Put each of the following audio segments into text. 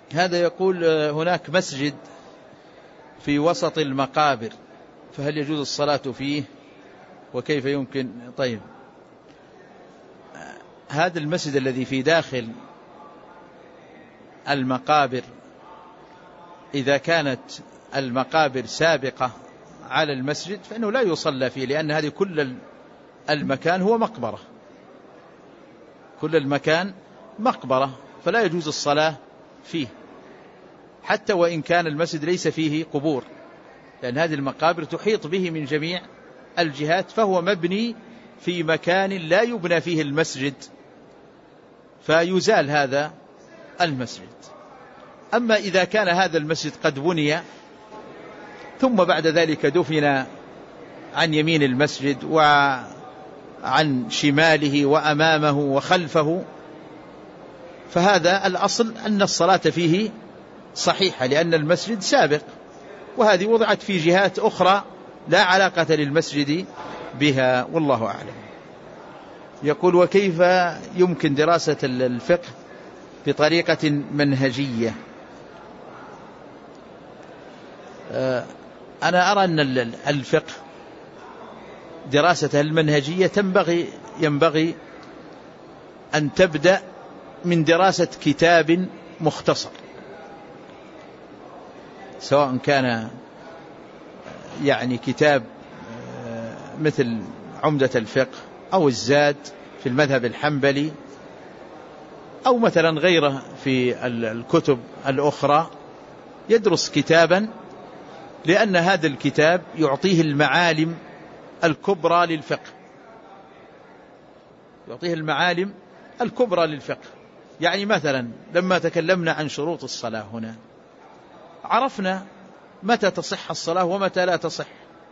هذا يقول هناك مسجد في وسط المقابر، فهل يجوز الصلاة فيه وكيف يمكن؟ طيب، هذا المسجد الذي في داخل المقابر إذا كانت المقابر سابقة على المسجد فإنه لا يصلى فيه، لأن هذه كل المكان هو مقبرة، كل المكان مقبرة، فلا يجوز الصلاة فيه حتى وإن كان المسجد ليس فيه قبور، لأن هذه المقابر تحيط به من جميع الجهات، فهو مبني في مكان لا يبنى فيه المسجد، فيزال هذا المسجد. أما إذا كان هذا المسجد قد بني ثم بعد ذلك دفن عن يمين المسجد وعن شماله وأمامه وخلفه، فهذا الأصل أن الصلاة فيه صحيحة، لأن المسجد سابق، وهذه وضعت في جهات أخرى لا علاقة للمسجد بها، والله أعلم. يقول وكيف يمكن دراسة الفقه بطريقة منهجية؟ أنا أرى أن الفقه دراسة المنهجية ينبغي أن تبدأ من دراسة كتاب مختصر، سواء كان يعني كتاب مثل عمدة الفقه أو الزاد في المذهب الحنبلي أو مثلا غيره في الكتب الأخرى، يدرس كتابا، لأن هذا الكتاب يعطيه المعالم الكبرى للفقه، يعطيه المعالم الكبرى للفقه. يعني مثلا لما تكلمنا عن شروط الصلاة هنا عرفنا متى تصح الصلاة ومتى لا تصح،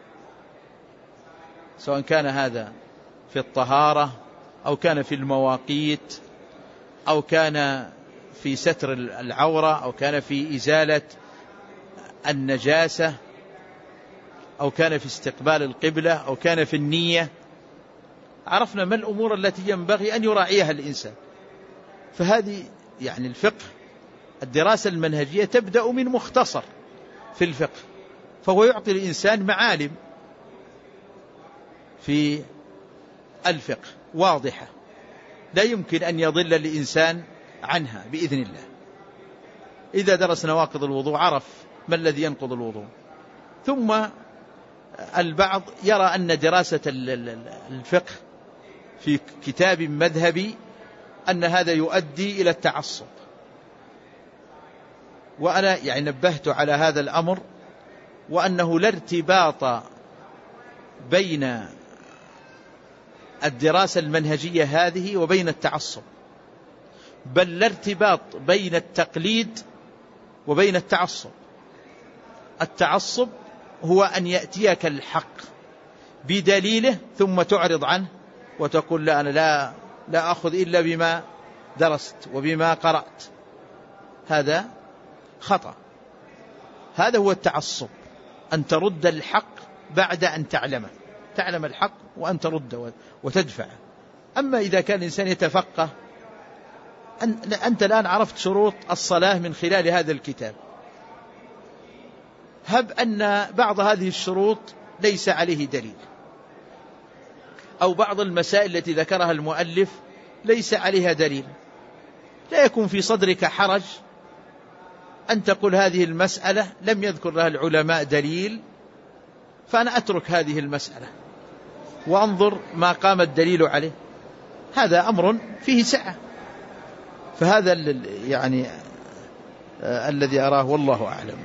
سواء كان هذا في الطهارة أو كان في المواقيت أو كان في ستر العورة أو كان في إزالة النجاسة أو كان في استقبال القبلة أو كان في النية، عرفنا ما الأمور التي ينبغي أن يراعيها الإنسان. فهذه يعني الفقه، الدراسة المنهجية تبدأ من مختصر في الفقه، فهو يعطي الإنسان معالم في الفقه واضحة لا يمكن أن يضل الإنسان عنها بإذن الله. إذا درس نواقض الوضوء عرف ما الذي ينقض الوضوء. ثم البعض يرى أن دراسة الفقه في كتاب مذهبي أن هذا يؤدي إلى التعصب، وأنا يعني نبهت على هذا الأمر، وأنه لا ارتباط بين الدراسة المنهجية هذه وبين التعصب، بل لا ارتباط بين التقليد وبين التعصب. التعصب هو أن يأتيك الحق بدليله ثم تعرض عنه وتقول لا، أنا لا أخذ إلا بما درست وبما قرأت، هذا خطأ. هذا هو التعصب، أن ترد الحق بعد أن تعلم الحق وأن ترد وتدفع. أما إذا كان الإنسان يتفقه، أنت الآن عرفت شروط الصلاة من خلال هذا الكتاب، هب أن بعض هذه الشروط ليس عليه دليل، أو بعض المسائل التي ذكرها المؤلف ليس عليها دليل، لا يكون في صدرك حرج أن تقول هذه المسألة لم يذكر لها العلماء دليل، فأنا أترك هذه المسألة وأنظر ما قام الدليل عليه. هذا أمر فيه سعة، فهذا يعني الذي أراه والله أعلم.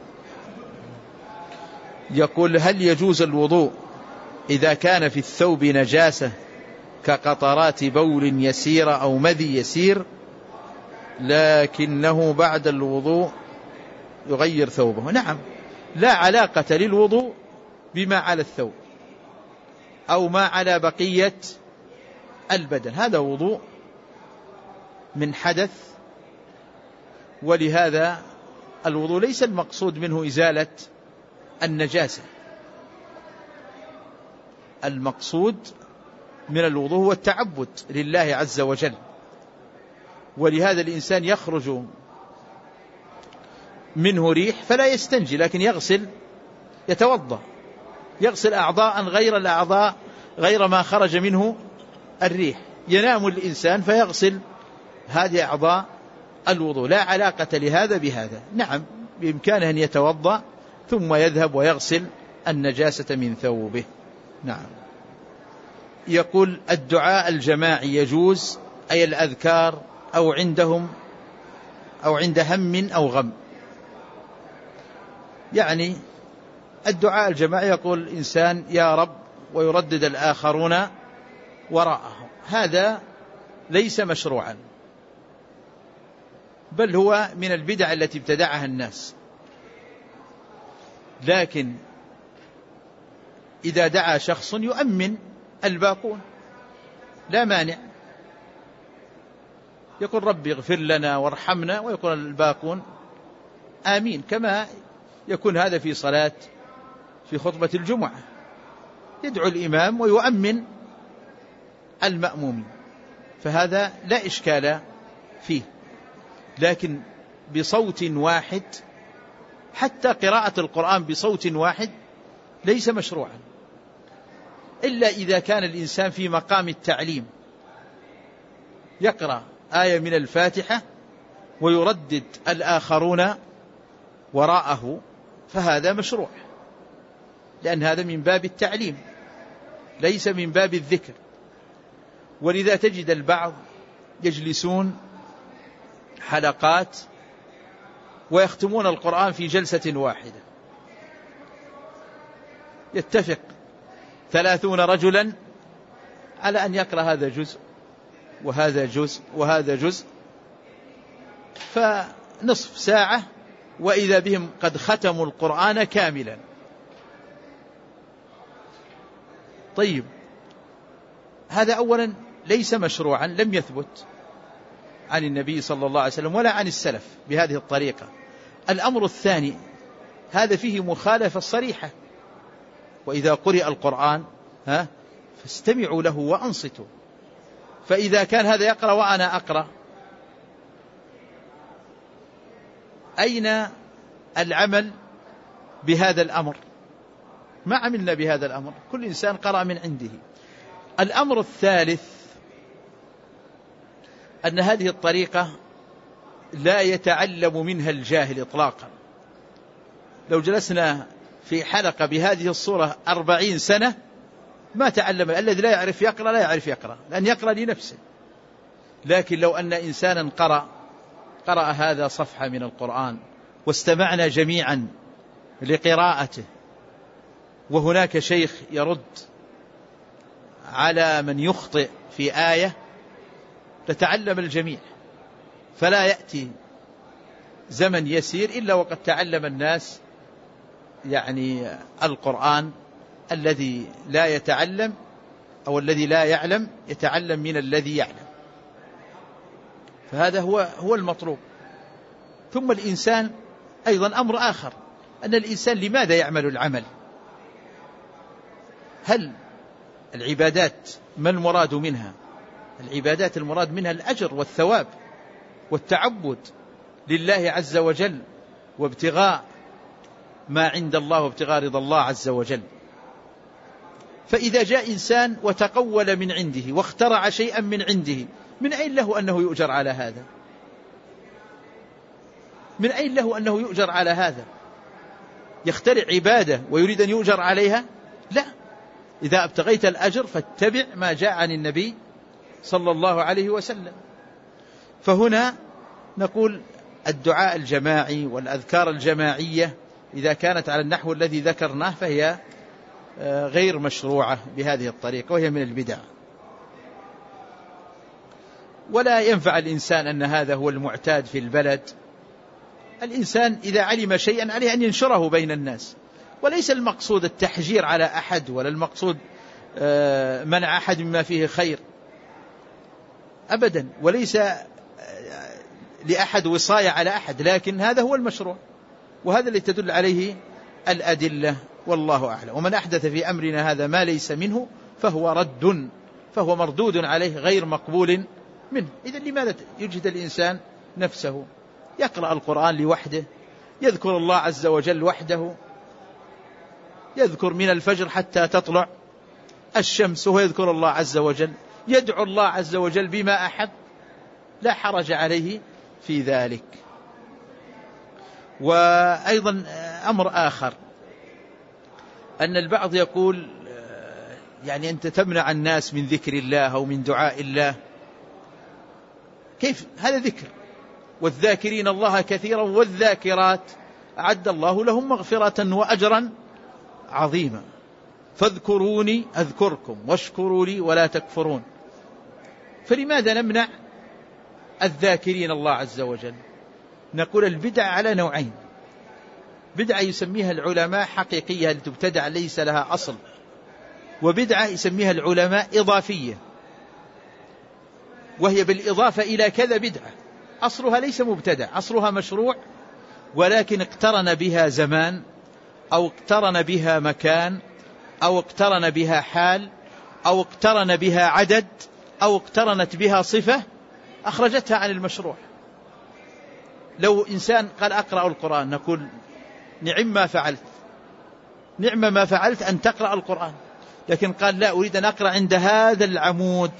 يقول هل يجوز الوضوء إذا كان في الثوب نجاسة كقطرات بول يسيرة أو مذي يسير لكنه بعد الوضوء يغير ثوبه؟ نعم، لا علاقة للوضوء بما على الثوب أو ما على بقية البدن، هذا وضوء من حدث، ولهذا الوضوء ليس المقصود منه إزالة النجاسة، المقصود من الوضوء هو التعبد لله عز وجل. ولهذا الإنسان يخرج منه ريح فلا يستنجي، لكن يتوضأ، يغسل أعضاء غير الأعضاء، غير ما خرج منه الريح. ينام الإنسان فيغسل هذه أعضاء الوضوء، لا علاقة لهذا بهذا. نعم بإمكانه أن يتوضأ ثم يذهب ويغسل النجاسة من ثوبه. نعم. يقول الدعاء الجماعي يجوز، أي الأذكار، أو عندهم أو عند هم أو غم. يعني الدعاء الجماعي يقول الإنسان يا رب ويردد الآخرون وراءه، هذا ليس مشروعا، بل هو من البدع التي ابتدعها الناس. لكن إذا دعا شخص يؤمن الباقون لا مانع، يقول ربي اغفر لنا وارحمنا، ويقول الباقون آمين، كما يكون هذا في صلاة في خطبة الجمعة، يدعو الإمام ويؤمن المأمومين، فهذا لا إشكال فيه. لكن بصوت واحد، حتى قراءة القرآن بصوت واحد ليس مشروعا، إلا إذا كان الإنسان في مقام التعليم، يقرأ آية من الفاتحة ويردد الآخرون وراءه، فهذا مشروع، لأن هذا من باب التعليم ليس من باب الذكر. ولذا تجد البعض يجلسون حلقات ويختمون القرآن في جلسة واحدة، يتفق 30 رجلا على أن يقرأ هذا جزء وهذا جزء وهذا جزء، فنصف ساعة وإذا بهم قد ختموا القرآن كاملا. طيب، هذا أولا ليس مشروعا، لم يثبت عن النبي صلى الله عليه وسلم ولا عن السلف بهذه الطريقة. الأمر الثاني، هذا فيه مخالفة صريحة، وإذا قرئ القرآن فاستمعوا له وأنصتوا. فإذا كان هذا يقرأ وأنا أقرأ، أين العمل بهذا الأمر؟ ما عملنا بهذا الأمر، كل إنسان قرأ من عنده. الأمر الثالث، أن هذه الطريقة لا يتعلم منها الجاهل إطلاقا. لو جلسنا في حلقة بهذه الصورة 40 سنة ما تعلم. الذي لا يعرف يقرأ لا يعرف يقرأ، لأن يقرأ لنفسه. لكن لو أن إنسانا قرأ هذا صفحة من القرآن واستمعنا جميعا لقراءته، وهناك شيخ يرد على من يخطئ في آية، تتعلم الجميع، فلا يأتي زمن يسير إلا وقد تعلم الناس يعني القرآن. الذي لا يتعلم أو الذي لا يعلم يتعلم من الذي يعلم، فهذا هو المطلوب. ثم الإنسان أيضا أمر آخر، أن الإنسان لماذا يعمل العمل؟ هل العبادات ما المراد منها؟ العبادات المراد منها الأجر والثواب والتعبد لله عز وجل، وابتغاء ما عند الله وابتغاء رضا الله عز وجل. فإذا جاء إنسان وتقول من عنده واخترع شيئا من عنده، من أين له أنه يؤجر على هذا؟ من أين له أنه يؤجر على هذا؟ يخترع عبادة ويريد أن يؤجر عليها؟ لا. إذا ابتغيت الأجر فاتبع ما جاء عن النبي صلى الله عليه وسلم. فهنا نقول الدعاء الجماعي والأذكار الجماعية إذا كانت على النحو الذي ذكرناه فهي غير مشروعة بهذه الطريقة، وهي من البدع. ولا ينفع الإنسان أن هذا هو المعتاد في البلد. الإنسان إذا علم شيئا عليه أن ينشره بين الناس، وليس المقصود التحجير على أحد، ولا المقصود منع أحد مما فيه خير أبدا، وليس لأحد وصاية على أحد، لكن هذا هو المشروع، وهذا اللي تدل عليه الأدلة، والله أعلم. ومن أحدث في أمرنا هذا ما ليس منه فهو مردود عليه غير مقبول منه. إذن لماذا يجهد الإنسان نفسه؟ يقرأ القرآن لوحده يذكر الله عز وجل وحده، يذكر من الفجر حتى تطلع الشمس وهو يذكر الله عز وجل، يدعو الله عز وجل بما أحب، لا حرج عليه في ذلك. وأيضا أمر آخر أن البعض يقول يعني أنت تمنع الناس من ذكر الله أو من دعاء الله، كيف هذا ذكر؟ والذاكرين الله كثيرا والذاكرات أعد الله لهم مغفرة وأجرا عظيما، فاذكروني أذكركم واشكروا لي ولا تكفرون. فلماذا نمنع الذاكرين الله عز وجل؟ نقول البدع على نوعين: بدعة يسميها العلماء حقيقية لتبتدع ليس لها أصل، وبدعة يسميها العلماء إضافية، وهي بالإضافة إلى كذا بدعة، أصلها ليس مبتدع، أصلها مشروع، ولكن اقترن بها زمان أو اقترن بها مكان أو اقترن بها حال أو اقترن بها عدد أو اقترنت بها صفة أخرجتها عن المشروع. لو إنسان قال أقرأ القرآن نقول نعم ما فعلت، نعم ما فعلت أن تقرأ القرآن، لكن قال لا أريد أن أقرأ عند هذا العمود،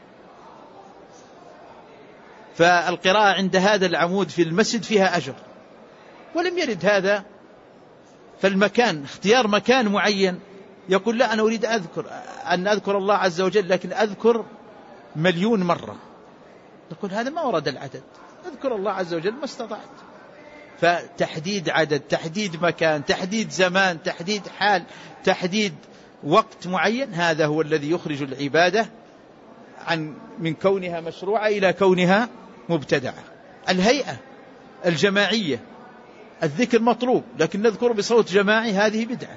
فالقراءة عند هذا العمود في المسجد فيها أجر، ولم يرد هذا. فالمكان اختيار مكان معين، يقول لا أنا أريد أن أذكر الله عز وجل لكن أذكر 1,000,000 مرة، نقول هذا ما ورد العدد، أذكر الله عز وجل ما استطعت. فتحديد عدد، تحديد مكان، تحديد زمان، تحديد حال، تحديد وقت معين، هذا هو الذي يخرج العبادة من كونها مشروعة إلى كونها مبتدعة. الهيئة الجماعية، الذكر مطلوب لكن نذكر بصوت جماعي، هذه بدعة.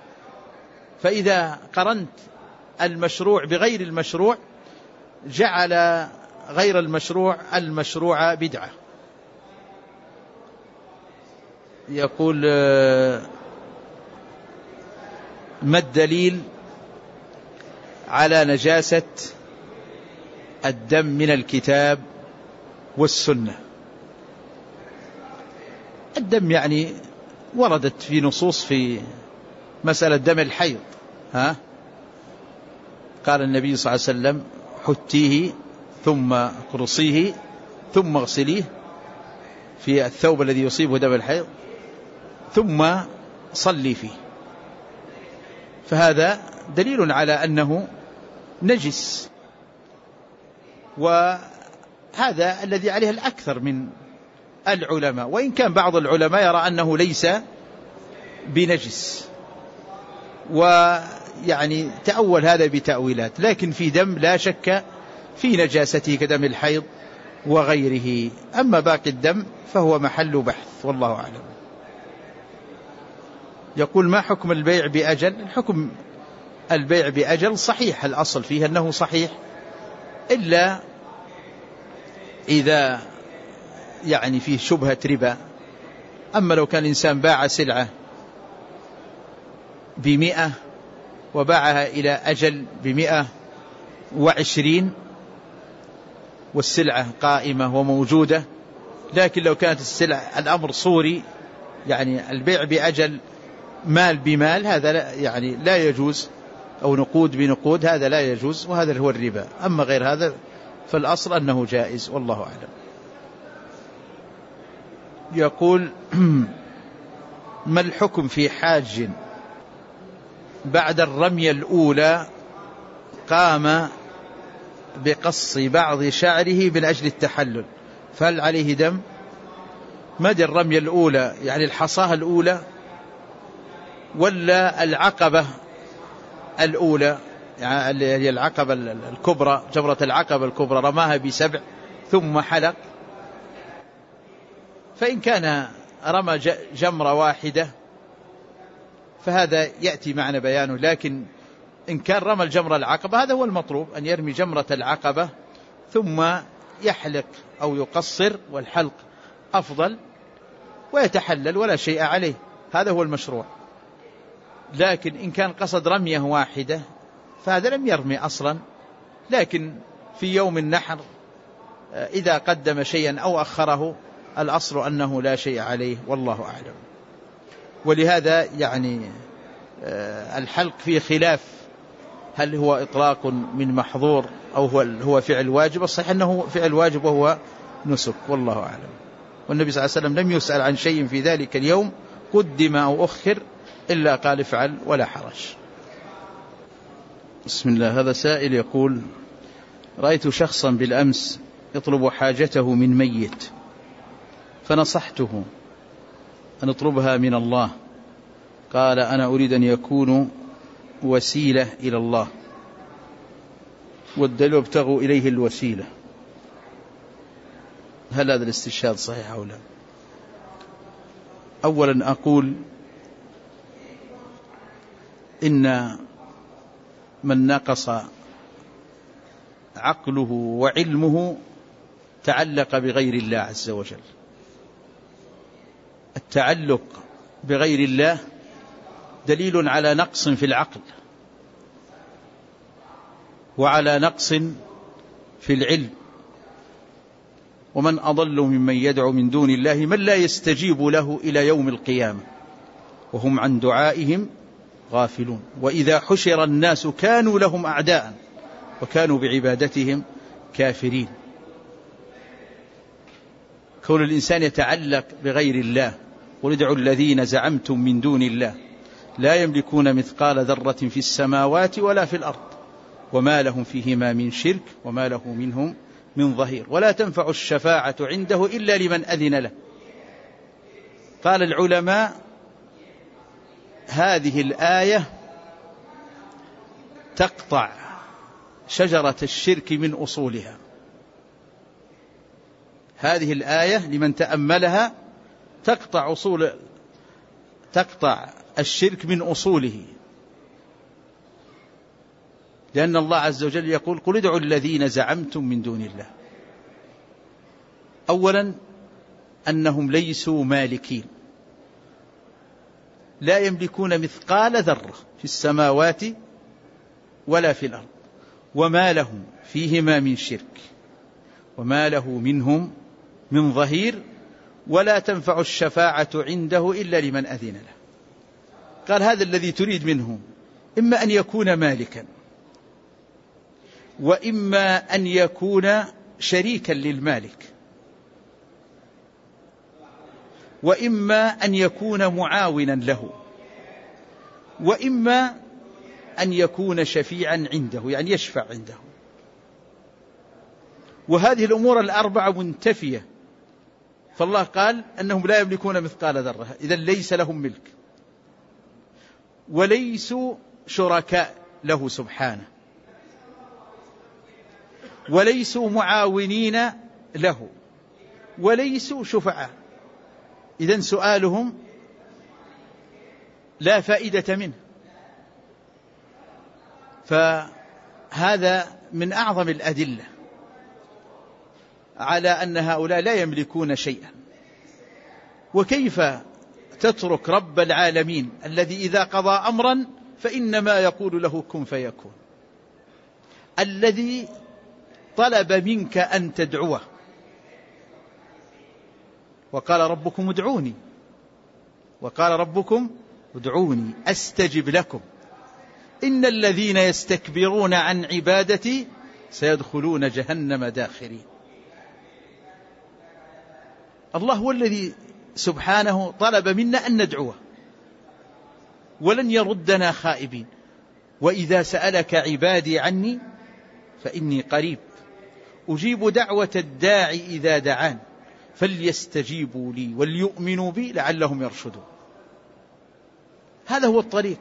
فإذا قرنت المشروع بغير المشروع جعل غير المشروع بدعة. يقول ما الدليل على نجاسة الدم من الكتاب والسنة؟ الدم يعني وردت في نصوص في مسألة دم الحيض، قال النبي صلى الله عليه وسلم حتيه ثم قرصيه ثم اغسليه في الثوب الذي يصيبه دم الحيض ثم صلي فيه، فهذا دليل على أنه نجس، وهذا الذي عليه الأكثر من العلماء، وإن كان بعض العلماء يرى أنه ليس بنجس، ويعني تأول هذا بتأويلات، لكن في دم لا شك في نجاسته كدم الحيض وغيره. أما باقي الدم فهو محل بحث والله أعلم. يقول ما حكم البيع بأجل؟ الحكم البيع بأجل صحيح، الأصل فيه أنه صحيح، إلا إذا يعني فيه شبهة ربا. أما لو كان الإنسان باع سلعة ب100 وباعها إلى أجل ب120 والسلعة قائمة وموجودة، لكن لو كانت السلعة الأمر صوري، يعني البيع بأجل مال بمال، هذا يعني لا يجوز، أو نقود بنقود، هذا لا يجوز، وهذا هو الربا. أما غير هذا فالأصل أنه جائز والله أعلم. يقول ما الحكم في حاج بعد الرمية الأولى قام بقص بعض شعره من أجل التحلل، فهل عليه دم؟ ما دي الرمية الأولى يعني الحصاة الأولى ولا العقبة الأولى، يعني هي العقبة الكبرى، جمرة العقبة الكبرى رماها ب7 ثم حلق؟ فإن كان رمى جمرة واحدة فهذا يأتي معنا بيانه، لكن إن كان رمى الجمرة العقبة هذا هو المطلوب، أن يرمي جمرة العقبة ثم يحلق أو يقصر، والحلق أفضل، ويتحلل ولا شيء عليه، هذا هو المشروع. لكن إن كان قصد رمية واحدة فهذا لم يرمي أصلا، لكن في يوم النحر إذا قدم شيئا أو أخره الأصل أنه لا شيء عليه، والله أعلم. ولهذا يعني الحلق فيه خلاف، هل هو إطلاق من محظور أو هو فعل واجب؟ الصحيح أنه فعل واجب وهو نسك، والله أعلم. والنبي صلى الله عليه وسلم لم يسأل عن شيء في ذلك اليوم قدم أو أخر إلا قال افعل ولا حرج. بسم الله. هذا سائل يقول: رأيت شخصا بالأمس يطلب حاجته من ميت، فنصحته أن اطلبها من الله. قال: أنا أريد أن يكون وسيلة إلى الله، والدليل ابتغوا إليه الوسيلة. هل هذا الاستشهاد صحيح أو لا؟ أولا أقول إن من نقص عقله وعلمه تعلق بغير الله عز وجل. التعلق بغير الله دليل على نقص في العقل وعلى نقص في العلم. ومن أضل ممن يدعو من دون الله من لا يستجيب له إلى يوم القيامة وهم عن دعائهم غافلون. وإذا حشر الناس كانوا لهم أعداء وكانوا بعبادتهم كافرين. كون الإنسان يتعلق بغير الله: قل ادعوا الذين زعمتم من دون الله لا يملكون مثقال ذرة في السماوات ولا في الأرض وما لهم فيهما من شرك وما له منهم من ظهير ولا تنفع الشفاعة عنده إلا لمن أذن له. قال العلماء: هذه الآية تقطع شجرة الشرك من أصولها. هذه الآية لمن تأملها تقطع الشرك من أصوله، لأن الله عز وجل يقول: قل ادعوا الذين زعمتم من دون الله. أولا أنهم ليسوا مالكين، لا يملكون مثقال ذرة في السماوات ولا في الأرض وما لهم فيهما من شرك وما له منهم من ظهير ولا تنفع الشفاعة عنده إلا لمن أذن له. قال: هذا الذي تريد منه إما أن يكون مالكا، وإما أن يكون شريكا للمالك، وإما أن يكون معاونا له، وإما أن يكون شفيعا عنده، يعني يشفع عنده. وهذه الأمور الأربعة منتفية، فالله قال أنهم لا يملكون مثقال ذرة، إذن ليس لهم ملك، وليسوا شركاء له سبحانه، وليسوا معاونين له، وليسوا شفعاء. إذن سؤالهم لا فائدة منه. فهذا من أعظم الأدلة على أن هؤلاء لا يملكون شيئا. وكيف تترك رب العالمين الذي إذا قضى أمرا فإنما يقول له كن فيكون، الذي طلب منك أن تدعوه وقال ربكم ادعوني، وقال ربكم ادعوني أستجب لكم إن الذين يستكبرون عن عبادتي سيدخلون جهنم داخرين. الله هو الذي سبحانه طلب منا أن ندعوه ولن يردنا خائبين. وإذا سألك عبادي عني فإني قريب أجيب دعوة الداعي إذا دعان فليستجيبوا لي وليؤمنوا بي لعلهم يرشدون. هذا هو الطريق.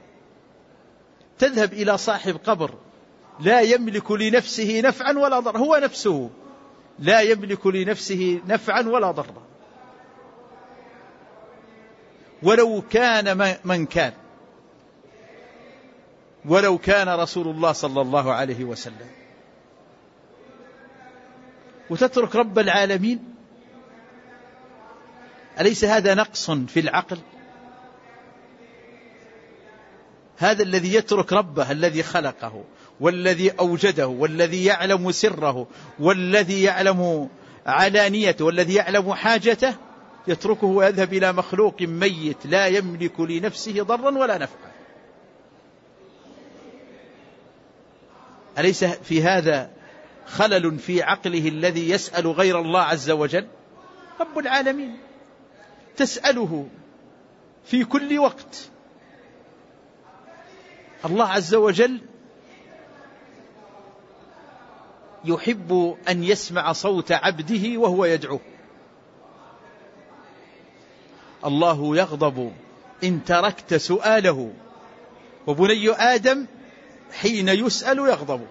تذهب إلى صاحب قبر لا يملك لنفسه نفعا ولا ضرا، هو نفسه لا يملك لنفسه نفعا ولا ضرا، ولو كان من كان، ولو كان رسول الله صلى الله عليه وسلم. وتترك رب العالمين، أليس هذا نقص في العقل؟ هذا الذي يترك ربه الذي خلقه والذي أوجده والذي يعلم سره والذي يعلم علانيته والذي يعلم حاجته يتركه ويذهب إلى مخلوق ميت لا يملك لنفسه ضرا ولا نفعا. أليس في هذا خلل في عقله الذي يسأل غير الله عز وجل؟ رب العالمين تسأله في كل وقت. الله عز وجل يحب أن يسمع صوت عبده وهو يدعوه. الله يغضب إن تركت سؤاله، وبني آدم حين يسأل يغضب.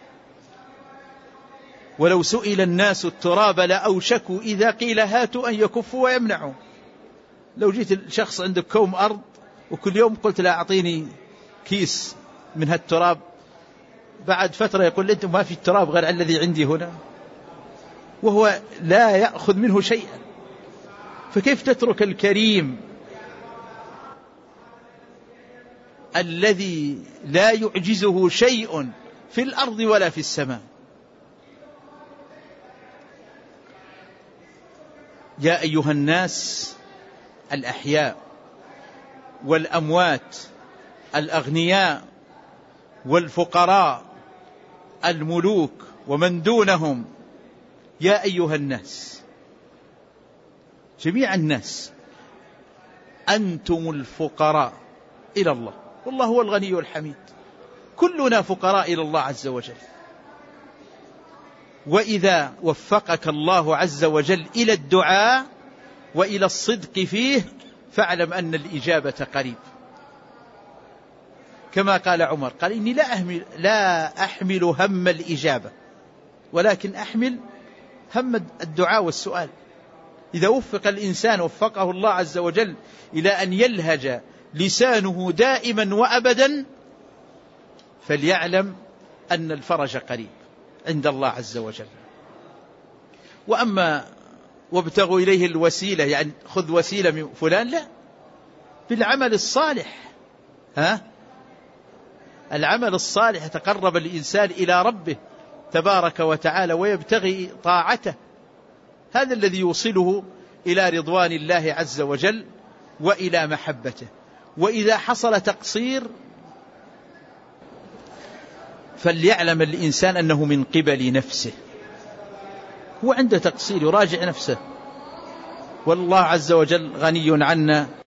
ولو سئل الناس التراب لأوشكوا إذا قيل هاتوا أن يكفوا ويمنعوا. لو جيت الشخص عندك كوم أرض وكل يوم قلت لا أعطيني كيس من هالتراب، بعد فترة يقول أنتم ما في التراب غير الذي عندي هنا، وهو لا يأخذ منه شيئا. فكيف تترك الكريم الذي لا يعجزه شيء في الأرض ولا في السماء؟ يا أيها الناس الأحياء والأموات، الأغنياء والفقراء، الملوك ومن دونهم، يا أيها الناس جميع الناس أنتم الفقراء إلى الله والله هو الغني الحميد. كلنا فقراء إلى الله عز وجل. وإذا وفقك الله عز وجل إلى الدعاء وإلى الصدق فيه فاعلم أن الإجابة قريب. كما قال عمر قال إني لا أحمل هم الإجابة ولكن أحمل هم الدعاء والسؤال. إذا وفق الإنسان وفقه الله عز وجل إلى أن يلهج لسانه دائما وأبدا فليعلم أن الفرج قريب عند الله عز وجل. وأما وابتغوا إليه الوسيلة يعني خذ وسيلة من فلان، لا، بالعمل الصالح. العمل الصالح يتقرب الإنسان إلى ربه تبارك وتعالى ويبتغي طاعته، هذا الذي يوصله إلى رضوان الله عز وجل وإلى محبته. وإذا حصل تقصير فليعلم الإنسان أنه من قبل نفسه، هو عنده تقصير يراجع نفسه، والله عز وجل غني عنا